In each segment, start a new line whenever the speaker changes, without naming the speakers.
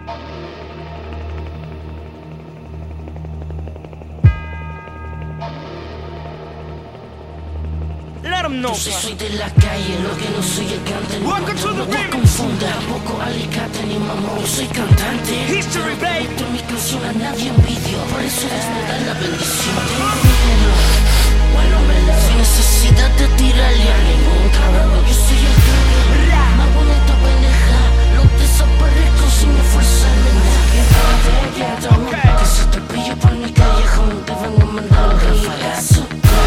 No soy de la calle, lo que no soy el cante. No te confundas, tampoco alicate ni mamón. Yo soy cantante. History, babe. Por mi canción a nadie envidio. Por eso les me da la bendición. Tengo dinero, bueno me la sin necesidad de tirarle a ningún cabrón. Yo soy el cabrón, más bonito pendeja. Lo desaparezco sin esforzarme nada. Que se te pillo por mi callejón. Te vengo a mandar un rafagazo.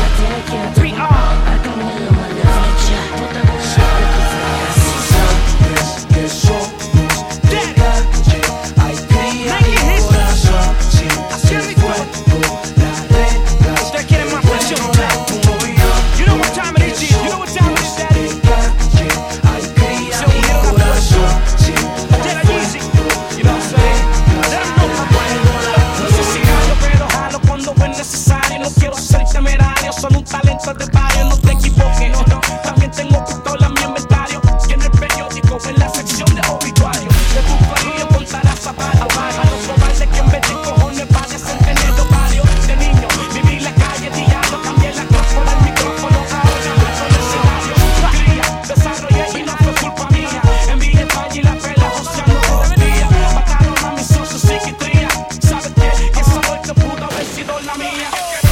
Son un talento de barrio, no te equivoques. También tengo pistola en mi inventario. Y en el periódico, en la sección de obituarios. De tu país yo contarás a varios. A los cobardes que en vez de cojones parecen tener varios. De niño, viví la calle diario. Cambié la cruz por el micrófono. Ahora mato el escenario. Cría, desarrollé y no fue culpa mía. Envié el valle y la pela, joseando todo el día. Mataron a mis socios psiquiatría. ¿Sabes qué? Que esa muerte pudo haber sido la mía.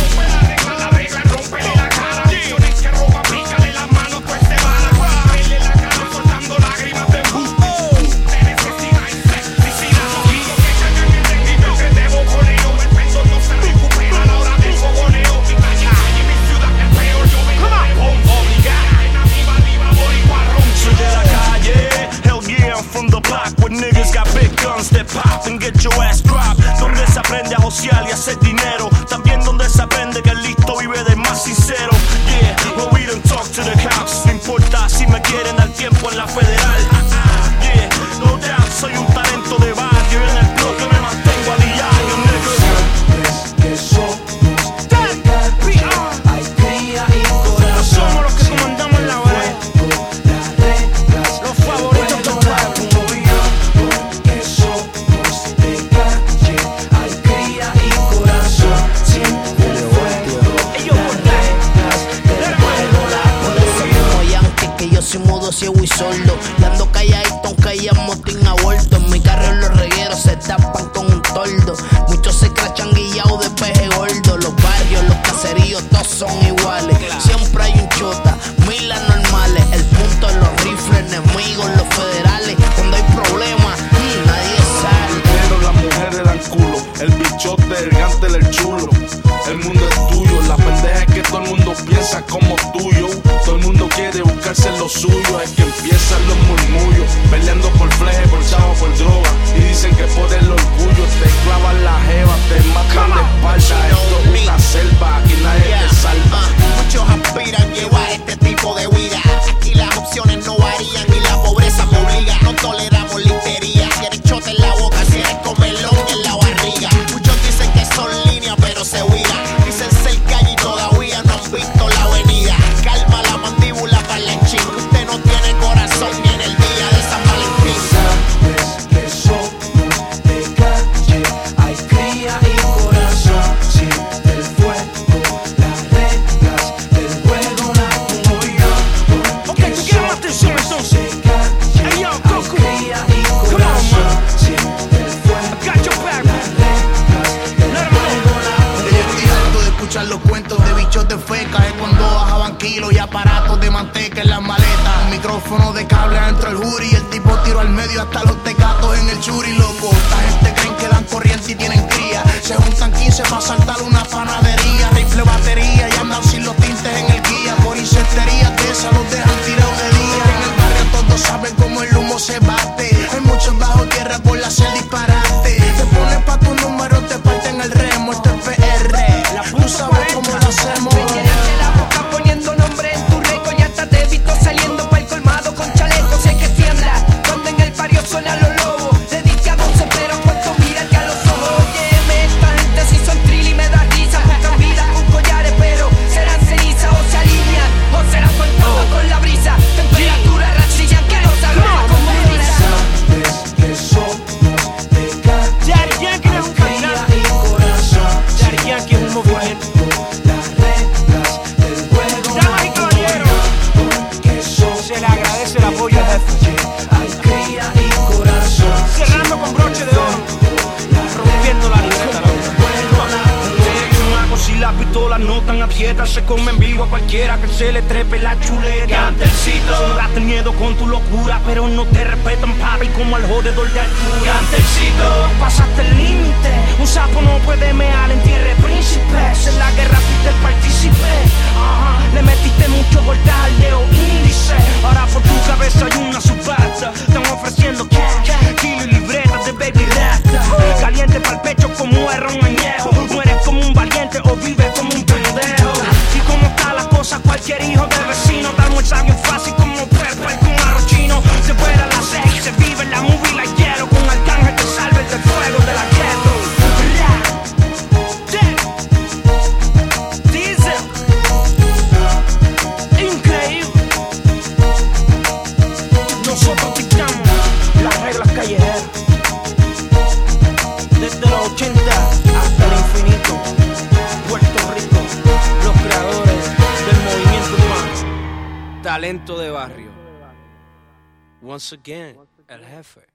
That pop and get your ass dropped. Donde se aprende a josear y hacer dinero. También donde se aprende que el listo vive del más sincero. Yeah, well we don't talk to the cops. No importa si me quieren al tiempo en la federal. Yeah, no doubt, soy un talento de barrio. Y en el bloque me mantengo a diario, nigga.
Sabes que somos de calle. Hay cría y corazón.
Somos los que comandamos la barra.
Las reglas,
los favoritos del pueblo.
Soy mudo, ciego y sordo. Y ando calladito aunque haya motín a vuelto. En mi carro los regueros se tapan con un toldo. Muchos se crachan guillados de peje gordo. Los barrios, los caseríos, todos son iguales. Siempre hay un chota, mil anormales. El punto de los rifles, enemigos, los federales. Cuando hay problemas, nadie sale.
Pero las mujeres dan culo. El bichote, el gantel, el chulo. El mundo es tuyo. La pendeja es que todo el mundo piensa como tuyo. Todo el mundo quiere buscarse lo suyo. Es que empiezan los murmullos, peleando por fleje, por chavo, por droga. Y dicen que por el orgullo te clavan la jeva, te matan de espalda. Esto es una selva, aquí nadie te salva.
Muchos aspiran llevar este tipo de vida. Aquí las opciones no varían y la pobreza me obliga. No toleramos listería. Si eres chota en la boca, si eres comelón en la barriga. Muchos dicen que son líneas, pero se huirán. Dicen ser calle y todavía no han visto la avenida. Calma la mandíbula para la chica. Usted no tiene corazón ni en el día de San Valentín.
Sabes que somos de calle. Hay cría y corazón. Siente el fuego, las reglas del juego las pongo yo.
Ok, tú quieres más atención entonces. Hey yo, Goku. Come on, man.
Siente el fuego.
I got your back, man. Let 'em know.
Estoy harto de escuchar los cuentos de bichos de feca. Es cuando bajaban kilos y aparatos de manteca en las maletas. Micrófono de cable adentro del jury. El tipo tiro al medio hasta los tecatos en el churi, loco. Esta gente creen que dan corriente y tienen cría. Se juntan 15 para saltar una panadería. Rifle, batería y andan sin los tintes en el guía. Por incentería de esa los dejan tirados de día. En el barrio todos saben cómo el humo se bate. Hay muchos bajo tierra por hacer disparate. Te pones pa' tu número, te parten el remo. Esto es PR. Tú sabes cómo lo hacemos.
Me llenaste la boca poniendo nombre en tu récord. Ya hasta te he visto saliendo pa'l colmado con chalecos. Sé que tiembla cuando en el barrio suena los lobos. Le diste a 12 pero cuánto mirarte a los ojos. Óyeme, esta gente si son trill y me da risa. Buscan vida con collares pero serán ceniza. O se alinean o serán fantasmas con la brisa. Temperatura rachillan que no salga como brisa.
quieta, se come en vivo a cualquiera que se le trepe la chuleta.
Cantercito,
Sudaste el miedo con tu locura, pero no te respetan, papi, como al jodedor de altura.
Cantercito,
Pasaste el límite, un sapo no puede mear en tierra de príncipes. En la guerra fuiste el partícipe. Ajá, le metiste mucho voltaje al dedo índice. Ahora por tu cabeza hay una subasta. Están ofreciendo cash, kilo y libretas de baby rasta. Caliente pa'l pecho como el ron añejo. Mueres como un valiente o vives como un pendejo. Y como está la cosa, cualquier hijo de vecino da un sabio fácil como Pepper con arroz chino. Se vuela la sex, se vive la movie, la hielo. Con Arcángel te salve del fuego de la ghetto. Diesel, increíble. Nosotros dictamos las reglas callejeras. Desde los 80 hasta el infinito. Puerto Rico, los creadores del movimiento urbano. Talento de barrio. Once again, el jefe.